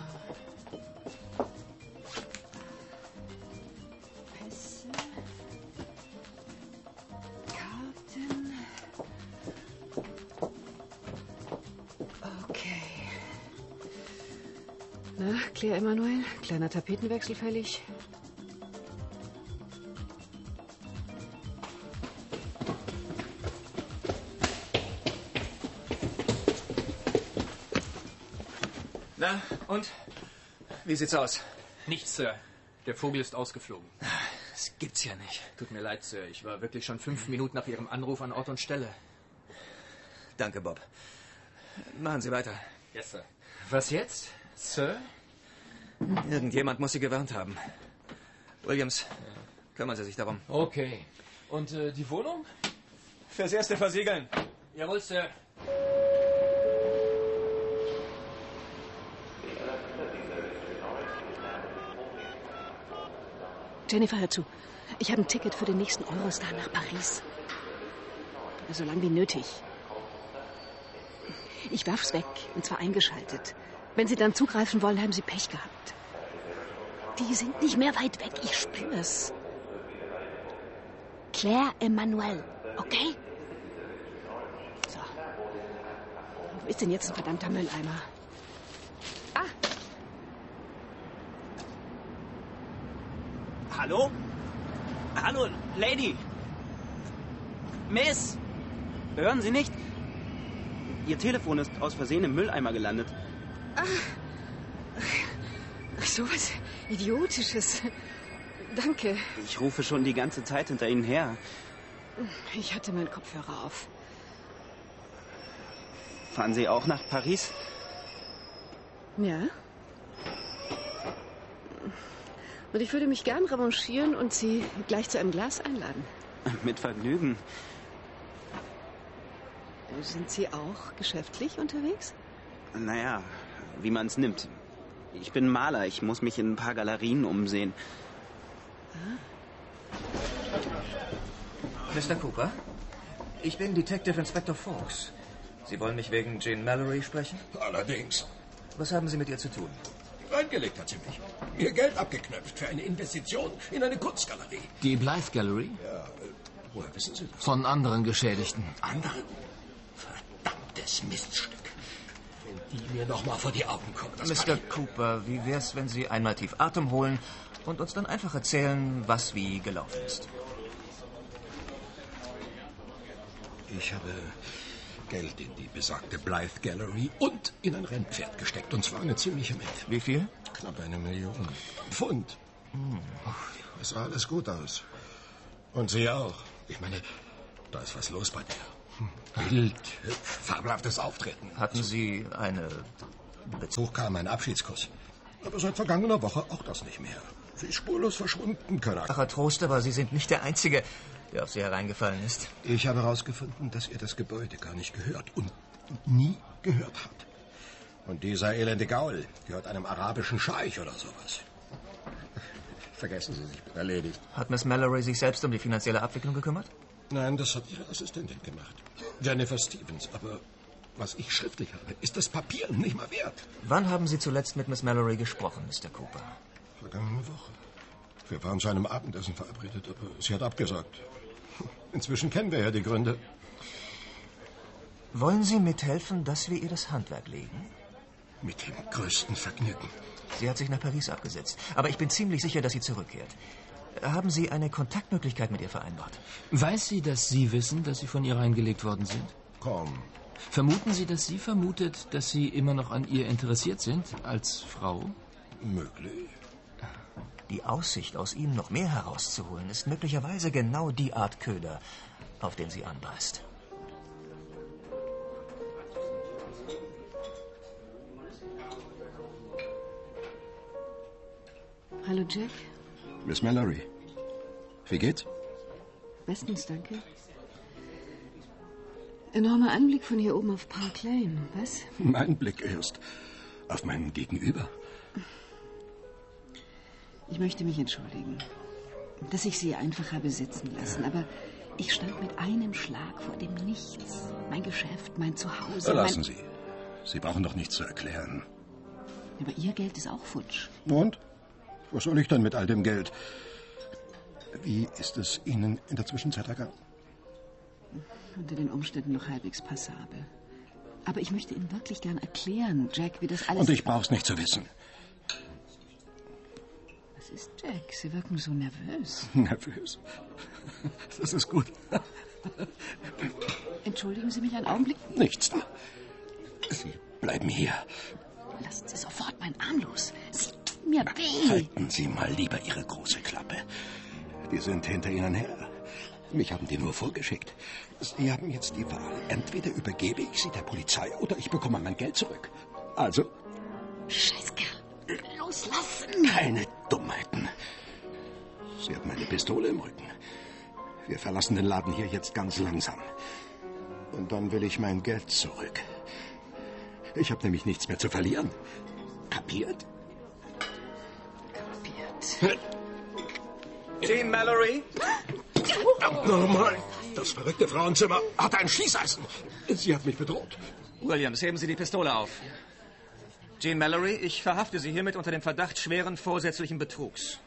Pässe. Karten. Okay. Na, Claire Emanuel, kleiner Tapetenwechsel fällig. Na, und? Wie sieht's aus? Nichts, Sir. Der Vogel ist ausgeflogen. Das gibt's ja nicht. Tut mir leid, Sir. Ich war wirklich schon fünf Minuten nach Ihrem Anruf an Ort und Stelle. Danke, Bob. Machen Sie weiter. Yes, Sir. Was jetzt, Sir? Irgendjemand muss Sie gewarnt haben. Williams, kümmern Sie sich darum. Okay. Und äh, die Wohnung? Fürs Erste versiegeln. Jawohl, Sir. Jennifer, hör zu. Ich habe ein Ticket für den nächsten Eurostar nach Paris. So lang wie nötig. Ich werf's weg, und zwar eingeschaltet. Wenn Sie dann zugreifen wollen, haben Sie Pech gehabt. Die sind nicht mehr weit weg, ich spür's. Claire Emanuel, okay? So. Wo ist denn jetzt ein verdammter Mülleimer? Ah! Hallo? Hallo, Lady! Miss! Hören Sie nicht? Ihr Telefon ist aus Versehen im Mülleimer gelandet. Ah. Ach, sowas Idiotisches. Danke. Ich rufe schon die ganze Zeit hinter Ihnen her. Ich hatte meinen Kopfhörer auf. Fahren Sie auch nach Paris? Ja. Und ich würde mich gern revanchieren und Sie gleich zu einem Glas einladen. Mit Vergnügen. Sind Sie auch geschäftlich unterwegs? Naja, wie man es nimmt. Ich bin Maler, ich muss mich in ein paar Galerien umsehen. Ah. Mister Cooper, ich bin Detective Inspector Fawkes. Sie wollen mich wegen Jane Mallory sprechen? Allerdings. Was haben Sie mit ihr zu tun? Reingelegt hat sie mich. Mir Geld abgeknöpft für eine Investition in eine Kunstgalerie. Die Blythe Gallery? Ja, äh, woher wissen Sie das? Von anderen Geschädigten. Anderen? Verdammtes Miststück. Wenn die mir noch mal vor die Augen kommen. Das Mister Cooper, wie wär's, wenn Sie einmal tief Atem holen und uns dann einfach erzählen, was wie gelaufen ist? Ich habe Geld in die besagte Blythe Gallery und in ein Rennpferd gesteckt. Und zwar eine ziemliche Menge. Wie viel? Knapp eine Million Pfund. Hm. Es sah alles gut aus. Und Sie auch. Ich meine, da ist was los bei dir. Wild, hübsch, fabelhaftes Auftreten. Hatten Sie eine Besuch kam ein Abschiedskuss. Aber seit vergangener Woche auch das nicht mehr. Sie ist spurlos verschwunden, keine Ahnung. Ach, Herr Trost, aber Sie sind nicht der Einzige, der auf Sie hereingefallen ist. Ich habe herausgefunden, dass ihr das Gebäude gar nicht gehört und nie gehört hat. Und dieser elende Gaul gehört einem arabischen Scheich oder sowas. Vergessen Sie sich, erledigt. Hat Miss Mallory sich selbst um die finanzielle Abwicklung gekümmert? Nein, das hat Ihre Assistentin gemacht. Jennifer Stevens. Aber was ich schriftlich habe, ist das Papier nicht mal wert. Wann haben Sie zuletzt mit Miss Mallory gesprochen, Mister Cooper? Vergangene Woche. Wir waren zu einem Abendessen verabredet, aber sie hat abgesagt. Inzwischen kennen wir ja die Gründe. Wollen Sie mithelfen, dass wir ihr das Handwerk legen? Mit dem größten Vergnügen. Sie hat sich nach Paris abgesetzt. Aber ich bin ziemlich sicher, dass sie zurückkehrt. Haben Sie eine Kontaktmöglichkeit mit ihr vereinbart? Weiß sie, dass Sie wissen, dass Sie von ihr reingelegt worden sind? Kaum. Vermuten Sie, dass sie vermutet, dass Sie immer noch an ihr interessiert sind, als Frau? Möglich. Die Aussicht, aus ihm noch mehr herauszuholen, ist möglicherweise genau die Art Köder, auf den sie anbeißt. Hallo, Jack. Miss Mallory. Wie geht's? Bestens, danke. Enormer Anblick von hier oben auf Park Lane, was? Mein Blick erst auf mein Gegenüber. Ich möchte mich entschuldigen, dass ich Sie einfach habe sitzen lassen, aber ich stand mit einem Schlag vor dem Nichts. Mein Geschäft, mein Zuhause. Lassen mein... Sie. Sie brauchen doch nichts zu erklären. Aber Ihr Geld ist auch futsch. Und? Was soll ich dann mit all dem Geld? Wie ist es Ihnen in der Zwischenzeit ergangen? Unter den Umständen noch halbwegs passabel. Aber ich möchte Ihnen wirklich gern erklären, Jack, wie das alles... Und ich brauch's nicht zu wissen. Was ist, Jack? Sie wirken so nervös. Nervös? Das ist gut. Entschuldigen Sie mich einen Augenblick. Nichts. Sie bleiben hier. Lassen Sie sofort meinen Arm los. Sie tun mir weh. Halten Sie mal lieber Ihre große Klappe. Wir sind hinter Ihnen her. Mich haben die nur vorgeschickt. Sie haben jetzt die Wahl. Entweder übergebe ich Sie der Polizei oder ich bekomme mein Geld zurück. Also? Scheißkerl. Loslassen. Keine Dummheiten. Sie haben eine Pistole im Rücken. Wir verlassen den Laden hier jetzt ganz langsam. Und dann will ich mein Geld zurück. Ich habe nämlich nichts mehr zu verlieren. Kapiert? Kapiert. Jean Mallory? Normal. Das verrückte Frauenzimmer hat ein Schießeisen. Sie hat mich bedroht. Williams, heben Sie die Pistole auf. Jean Mallory, ich verhafte Sie hiermit unter dem Verdacht schweren vorsätzlichen Betrugs.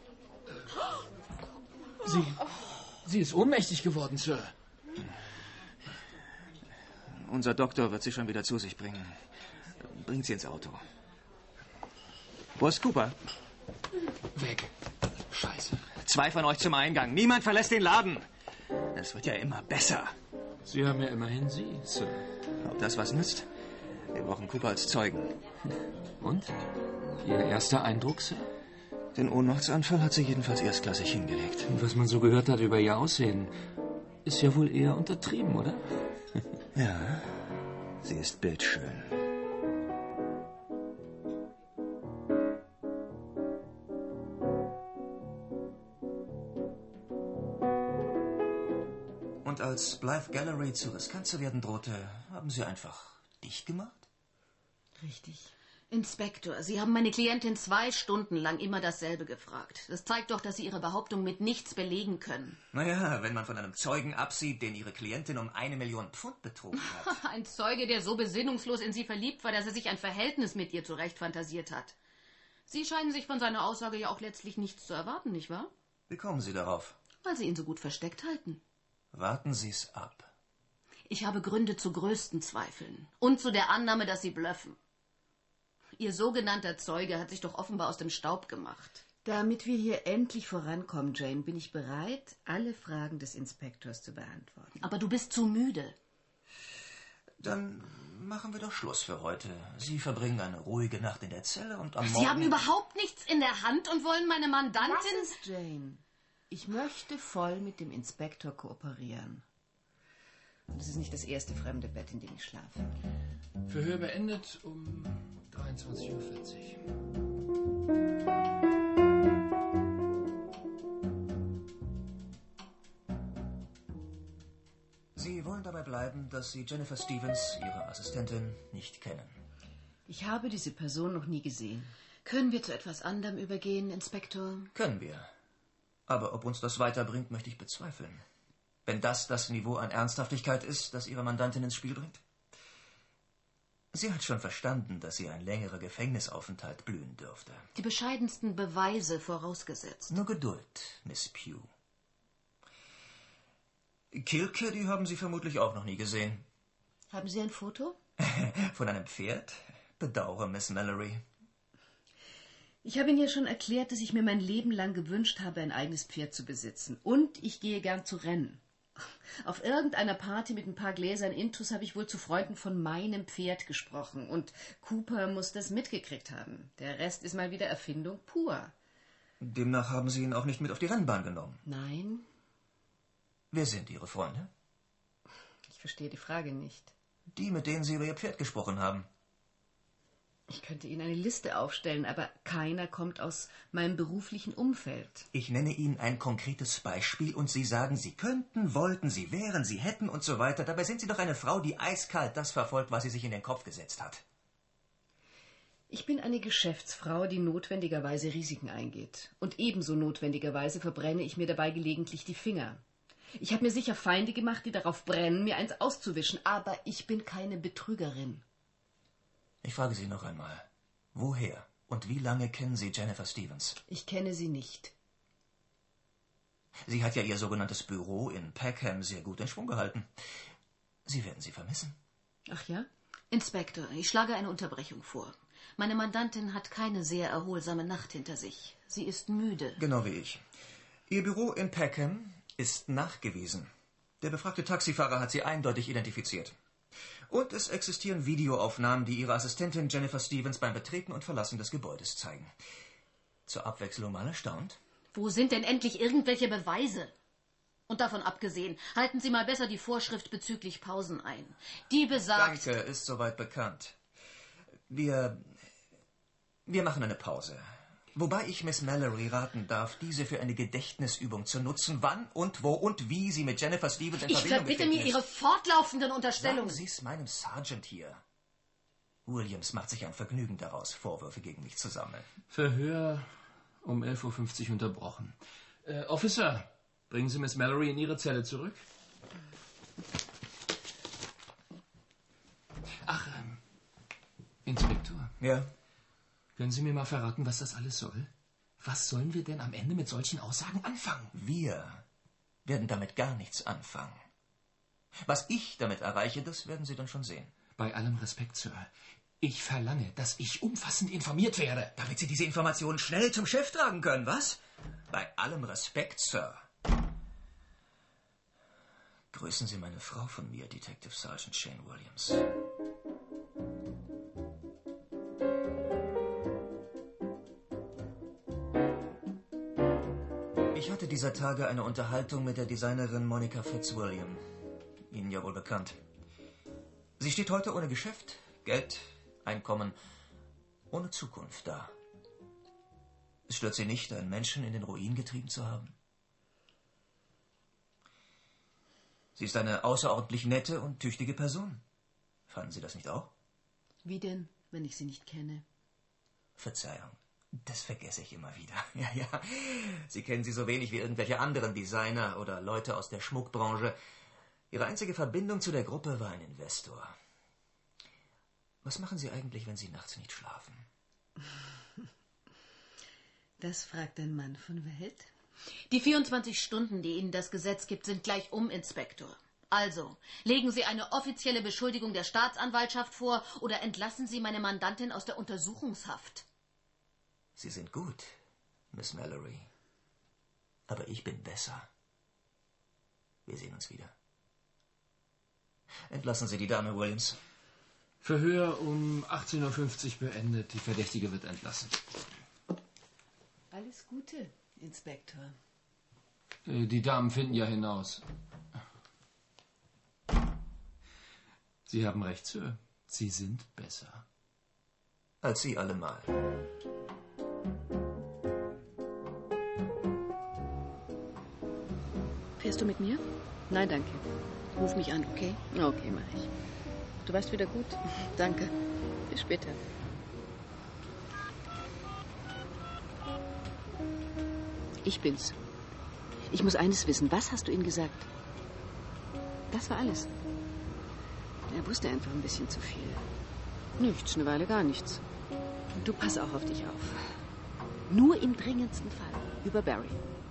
Sie, sie ist ohnmächtig geworden, Sir. Unser Doktor wird sie schon wieder zu sich bringen. Bringt sie ins Auto. Wo ist Cooper? Weg. Scheiße. Zwei von euch zum Eingang. Niemand verlässt den Laden. Es wird ja immer besser. Sie haben ja immerhin Sie, Sir. Ob das was nützt? Wir brauchen Cooper als Zeugen. Und? Ihr erster Eindruck, Sir? Den Ohnmachtsanfall hat sie jedenfalls erstklassig hingelegt. Und was man so gehört hat über ihr Aussehen, ist ja wohl eher untertrieben, oder? Ja, sie ist bildschön. Und als Blythe Gallery zu riskant zu werden drohte, haben Sie einfach dicht gemacht? Richtig. Inspektor, Sie haben meine Klientin zwei Stunden lang immer dasselbe gefragt. Das zeigt doch, dass Sie Ihre Behauptung mit nichts belegen können. Naja, wenn man von einem Zeugen absieht, den Ihre Klientin um eine Million Pfund betrogen hat. Ein Zeuge, der so besinnungslos in Sie verliebt war, dass er sich ein Verhältnis mit ihr zurecht fantasiert hat. Sie scheinen sich von seiner Aussage ja auch letztlich nichts zu erwarten, nicht wahr? Wie kommen Sie darauf? Weil Sie ihn so gut versteckt halten. Warten Sie es ab. Ich habe Gründe zu größten Zweifeln und zu der Annahme, dass Sie blöffen. Ihr sogenannter Zeuge hat sich doch offenbar aus dem Staub gemacht. Damit wir hier endlich vorankommen, Jane, bin ich bereit, alle Fragen des Inspektors zu beantworten. Aber du bist zu müde. Dann machen wir doch Schluss für heute. Sie verbringen eine ruhige Nacht in der Zelle und am Morgen... Sie haben überhaupt nichts in der Hand und wollen meine Mandantin... Was ist, Jane? Ich möchte voll mit dem Inspektor kooperieren. Und es ist nicht das erste fremde Bett, in dem ich schlafe. Verhör beendet um dreiundzwanzig Uhr vierzig. Sie wollen dabei bleiben, dass Sie Jennifer Stevens, Ihre Assistentin, nicht kennen. Ich habe diese Person noch nie gesehen. Können wir zu etwas anderem übergehen, Inspektor? Können wir. Aber ob uns das weiterbringt, möchte ich bezweifeln. Wenn das das Niveau an Ernsthaftigkeit ist, das Ihre Mandantin ins Spiel bringt? Sie hat schon verstanden, dass sie ein längerer Gefängnisaufenthalt blühen dürfte. Die bescheidensten Beweise vorausgesetzt. Nur Geduld, Miss Pugh. Kilkenny haben Sie vermutlich auch noch nie gesehen. Haben Sie ein Foto? Von einem Pferd? Bedauere, Miss Mallory. Ich habe Ihnen ja schon erklärt, dass ich mir mein Leben lang gewünscht habe, ein eigenes Pferd zu besitzen. Und ich gehe gern zu Rennen. Auf irgendeiner Party mit ein paar Gläsern Intus habe ich wohl zu Freunden von meinem Pferd gesprochen. Und Cooper muss das mitgekriegt haben. Der Rest ist mal wieder Erfindung pur. Demnach haben Sie ihn auch nicht mit auf die Rennbahn genommen? Nein. Wer sind Ihre Freunde? Ich verstehe die Frage nicht. Die, mit denen Sie über Ihr Pferd gesprochen haben. Ich könnte Ihnen eine Liste aufstellen, aber keiner kommt aus meinem beruflichen Umfeld. Ich nenne Ihnen ein konkretes Beispiel und Sie sagen, Sie könnten, wollten, Sie wären, Sie hätten und so weiter. Dabei sind Sie doch eine Frau, die eiskalt das verfolgt, was sie sich in den Kopf gesetzt hat. Ich bin eine Geschäftsfrau, die notwendigerweise Risiken eingeht. Und ebenso notwendigerweise verbrenne ich mir dabei gelegentlich die Finger. Ich habe mir sicher Feinde gemacht, die darauf brennen, mir eins auszuwischen. Aber ich bin keine Betrügerin. Ich frage Sie noch einmal, woher und wie lange kennen Sie Jennifer Stevens? Ich kenne sie nicht. Sie hat ja ihr sogenanntes Büro in Peckham sehr gut in Schwung gehalten. Sie werden sie vermissen. Ach ja? Inspektor, ich schlage eine Unterbrechung vor. Meine Mandantin hat keine sehr erholsame Nacht hinter sich. Sie ist müde. Genau wie ich. Ihr Büro in Peckham ist nachgewiesen. Der befragte Taxifahrer hat sie eindeutig identifiziert. Und es existieren Videoaufnahmen, die ihre Assistentin Jennifer Stevens beim Betreten und Verlassen des Gebäudes zeigen. Zur Abwechslung mal erstaunt. Wo sind denn endlich irgendwelche Beweise? Und davon abgesehen, halten Sie mal besser die Vorschrift bezüglich Pausen ein. Die besagt... Danke, ist soweit bekannt. Wir... Wir machen eine Pause. Wobei ich Miss Mallory raten darf, diese für eine Gedächtnisübung zu nutzen, wann und wo und wie sie mit Jennifer Stevens in ich Verbindung verbitte getreten mir Ihre fortlaufenden Unterstellungen. Sagen Sie es meinem Sergeant hier. Williams macht sich ein Vergnügen daraus, Vorwürfe gegen mich zu sammeln. Verhör um elf Uhr fünfzig unterbrochen. Äh, Officer, bringen Sie Miss Mallory in Ihre Zelle zurück. Ach, ähm, Inspektor. Ja? Können Sie mir mal verraten, was das alles soll? Was sollen wir denn am Ende mit solchen Aussagen anfangen? Wir werden damit gar nichts anfangen. Was ich damit erreiche, das werden Sie dann schon sehen. Bei allem Respekt, Sir. Ich verlange, dass ich umfassend informiert werde. Damit Sie diese Informationen schnell zum Chef tragen können, was? Bei allem Respekt, Sir. Grüßen Sie meine Frau von mir, Detective Sergeant Shane Williams. Ich hatte dieser Tage eine Unterhaltung mit der Designerin Monica Fitzwilliam. Ihnen ja wohl bekannt. Sie steht heute ohne Geschäft, Geld, Einkommen, ohne Zukunft da. Es stört Sie nicht, einen Menschen in den Ruin getrieben zu haben? Sie ist eine außerordentlich nette und tüchtige Person. Fanden Sie das nicht auch? Wie denn, wenn ich sie nicht kenne? Verzeihung, das vergesse ich immer wieder. Ja, ja. Sie kennen sie so wenig wie irgendwelche anderen Designer oder Leute aus der Schmuckbranche. Ihre einzige Verbindung zu der Gruppe war ein Investor. Was machen Sie eigentlich, wenn Sie nachts nicht schlafen? Das fragt ein Mann von Welt. Die vierundzwanzig Stunden, die Ihnen das Gesetz gibt, sind gleich um, Inspektor. Also, legen Sie eine offizielle Beschuldigung der Staatsanwaltschaft vor oder entlassen Sie meine Mandantin aus der Untersuchungshaft. Sie sind gut, Miss Mallory. Aber ich bin besser. Wir sehen uns wieder. Entlassen Sie die Dame, Williams. Verhör um achtzehn Uhr fünfzig beendet. Die Verdächtige wird entlassen. Alles Gute, Inspektor. Die Damen finden ja hinaus. Sie haben recht, Sir. Sie sind besser. Als Sie allemal. Fährst du mit mir? Nein, danke. Ruf mich an, okay? Okay, mach ich. Du warst wieder gut. Danke. Bis später. Ich bin's. Ich muss eines wissen. Was hast du ihm gesagt? Das war alles. Er wusste einfach ein bisschen zu viel. Nichts, eine Weile gar nichts. Und du pass auch auf dich auf. Nur im dringendsten Fall. Über Barry.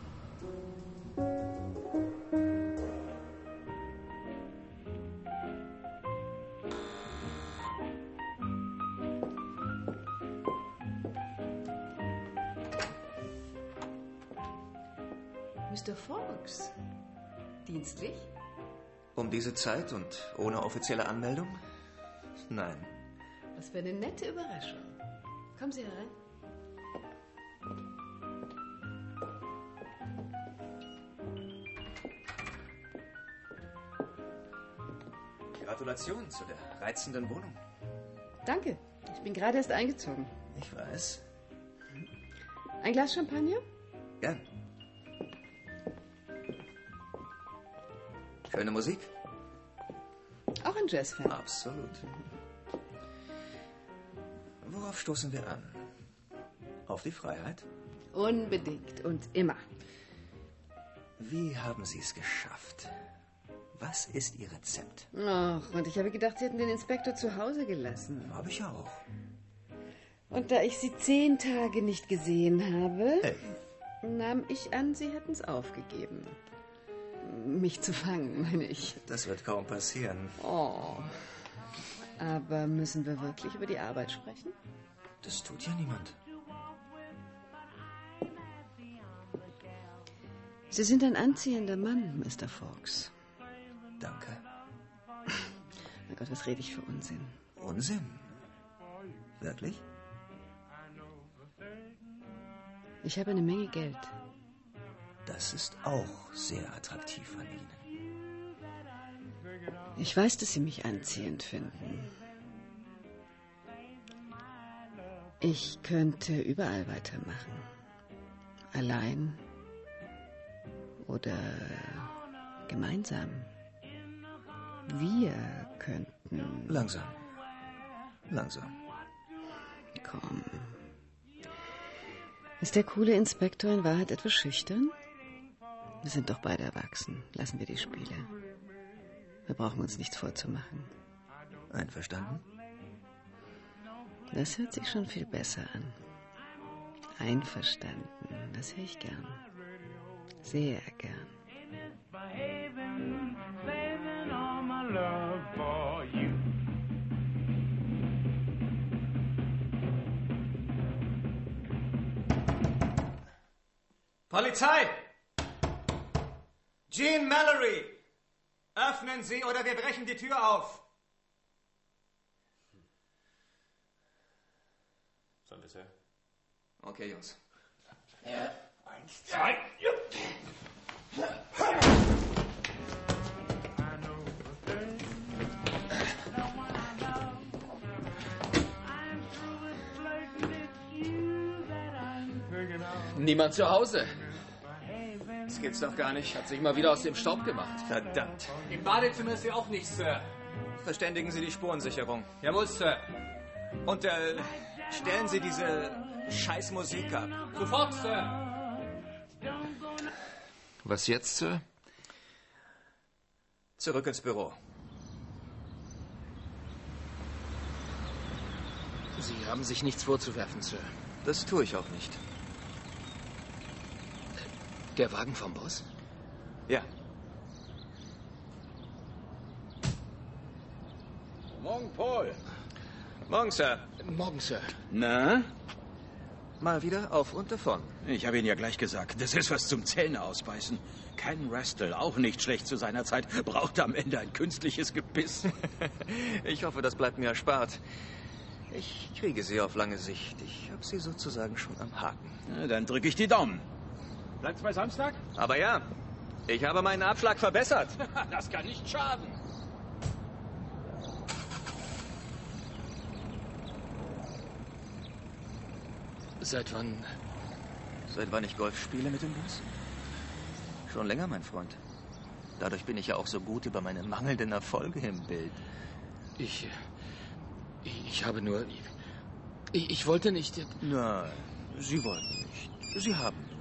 Mister Fox. Dienstlich? Um diese Zeit und ohne offizielle Anmeldung? Nein. Was für eine nette Überraschung. Kommen Sie herein. Gratulation zu der reizenden Wohnung. Danke. Ich bin gerade erst eingezogen. Ich weiß. Ein Glas Champagner? Gern. Schöne Musik? Auch ein Jazzfan. Absolut. Worauf stoßen wir an? Auf die Freiheit? Unbedingt und immer. Wie haben Sie es geschafft? Was ist Ihr Rezept? Ach, und ich habe gedacht, Sie hätten den Inspektor zu Hause gelassen. Habe ich auch. Und da ich Sie zehn Tage nicht gesehen habe, Hey. nahm ich an, Sie hätten es aufgegeben. Mich zu fangen, meine ich. Das wird kaum passieren. Oh. Aber müssen wir wirklich über die Arbeit sprechen? Das tut ja niemand. Sie sind ein anziehender Mann, Mister Fox. Danke. Mein Gott, was rede ich für Unsinn? Unsinn? Wirklich? Ich habe eine Menge Geld. Das ist auch sehr attraktiv an Ihnen. Ich weiß, dass Sie mich anziehend finden. Ich könnte überall weitermachen. Allein oder gemeinsam. Wir könnten... Langsam. Langsam. Komm. Ist der coole Inspektor in Wahrheit etwas schüchtern? Wir sind doch beide erwachsen. Lassen wir die Spiele. Wir brauchen uns nichts vorzumachen. Einverstanden? Das hört sich schon viel besser an. Einverstanden. Das höre ich gern. Sehr gern. Polizei! Jean Mallory! Öffnen Sie oder wir brechen die Tür auf! Sollen wir es her? Okay, Jungs. Ja. Eins, zwei. Niemand zu Hause. Das gibt's doch gar nicht. Hat sich mal wieder aus dem Staub gemacht. Verdammt. Im Badezimmer ist sie auch nicht, Sir. Verständigen Sie die Spurensicherung. Jawohl, Sir. Und äh, stellen Sie diese Scheißmusik ab. Sofort, Sir. Was jetzt, Sir? Zurück ins Büro. Sie haben sich nichts vorzuwerfen, Sir. Das tue ich auch nicht. Der Wagen vom Boss? Ja. Morgen, Paul. Morgen, Sir. Morgen, Sir. Na? Mal wieder auf und davon. Ich habe Ihnen ja gleich gesagt, das ist was zum Zähne ausbeißen. Ken Rastel, auch nicht schlecht zu seiner Zeit, brauchte am Ende ein künstliches Gebiss. Ich hoffe, das bleibt mir erspart. Ich kriege Sie auf lange Sicht. Ich habe Sie sozusagen schon am Haken. Na, dann drücke ich die Daumen. Bleibt's bei Samstag? Aber ja, ich habe meinen Abschlag verbessert. Das kann nicht schaden. Seit wann? Seit wann ich Golf spiele mit dem Boss? Schon länger, mein Freund. Dadurch bin ich ja auch so gut über meine mangelnden Erfolge im Bild. Ich... Ich, ich habe nur... Ich, ich wollte nicht... Nein, Sie wollten nicht. Sie haben nur.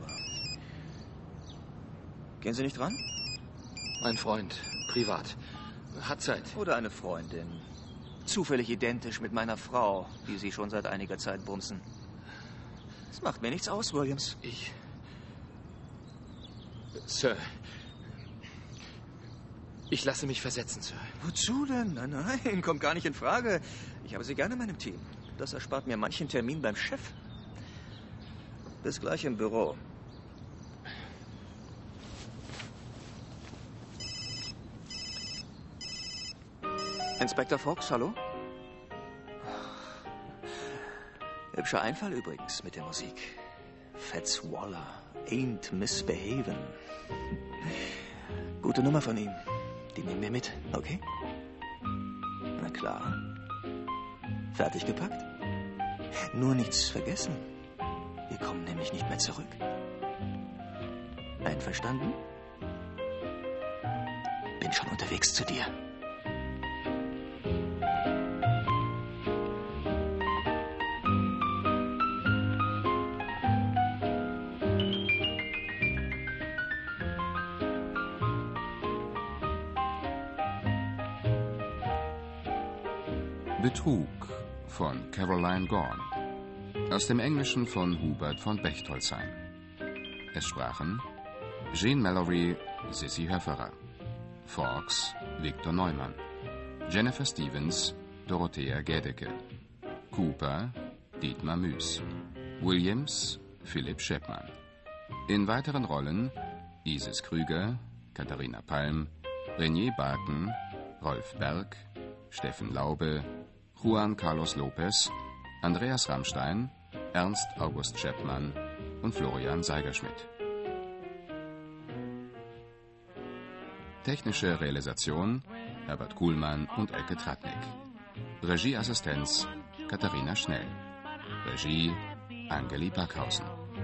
Gehen Sie nicht ran? Ein Freund, privat. Hat Zeit. Oder eine Freundin. zufällig identisch mit meiner Frau, die Sie schon seit einiger Zeit bumsen. Das macht mir nichts aus, Williams. Ich... Sir... Ich lasse mich versetzen, Sir. Wozu denn? Nein, nein, kommt gar nicht in Frage. Ich habe Sie gerne in meinem Team. Das erspart mir manchen Termin beim Chef. Bis gleich im Büro. Inspektor Fox, hallo? Hübscher Einfall übrigens mit der Musik. Fats Waller, Ain't Misbehavin'. Gute Nummer von ihm. Die nehmen wir mit, okay? Na klar. Fertig gepackt? Nur nichts vergessen. Wir kommen nämlich nicht mehr zurück. Einverstanden? Bin schon unterwegs zu dir. Betrug von Caroline Gorn. Aus dem Englischen von Hubert von Bechtolzheim. Es sprachen Jean Mallory, Sissy Höfferer, Fawkes, Victor Neumann, Jennifer Stevens, Dorothea Gädecke, Cooper, Dietmar Müß, Williams, Philipp Scheppmann. In weiteren Rollen Isis Krüger, Katharina Palm, Renier Barken, Rolf Berg, Steffen Laube, Juan Carlos Lopez, Andreas Rammstein, Ernst August Scheppmann und Florian Seigerschmidt. Technische Realisation Herbert Kuhlmann und Elke Tratnik. Regieassistenz Katharina Schnell. Regie Angeli Backhausen.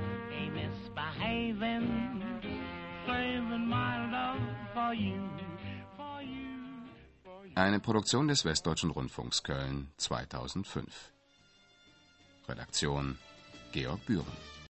Eine Produktion des Westdeutschen Rundfunks Köln zweitausendfünf. Redaktion Georg Bühren.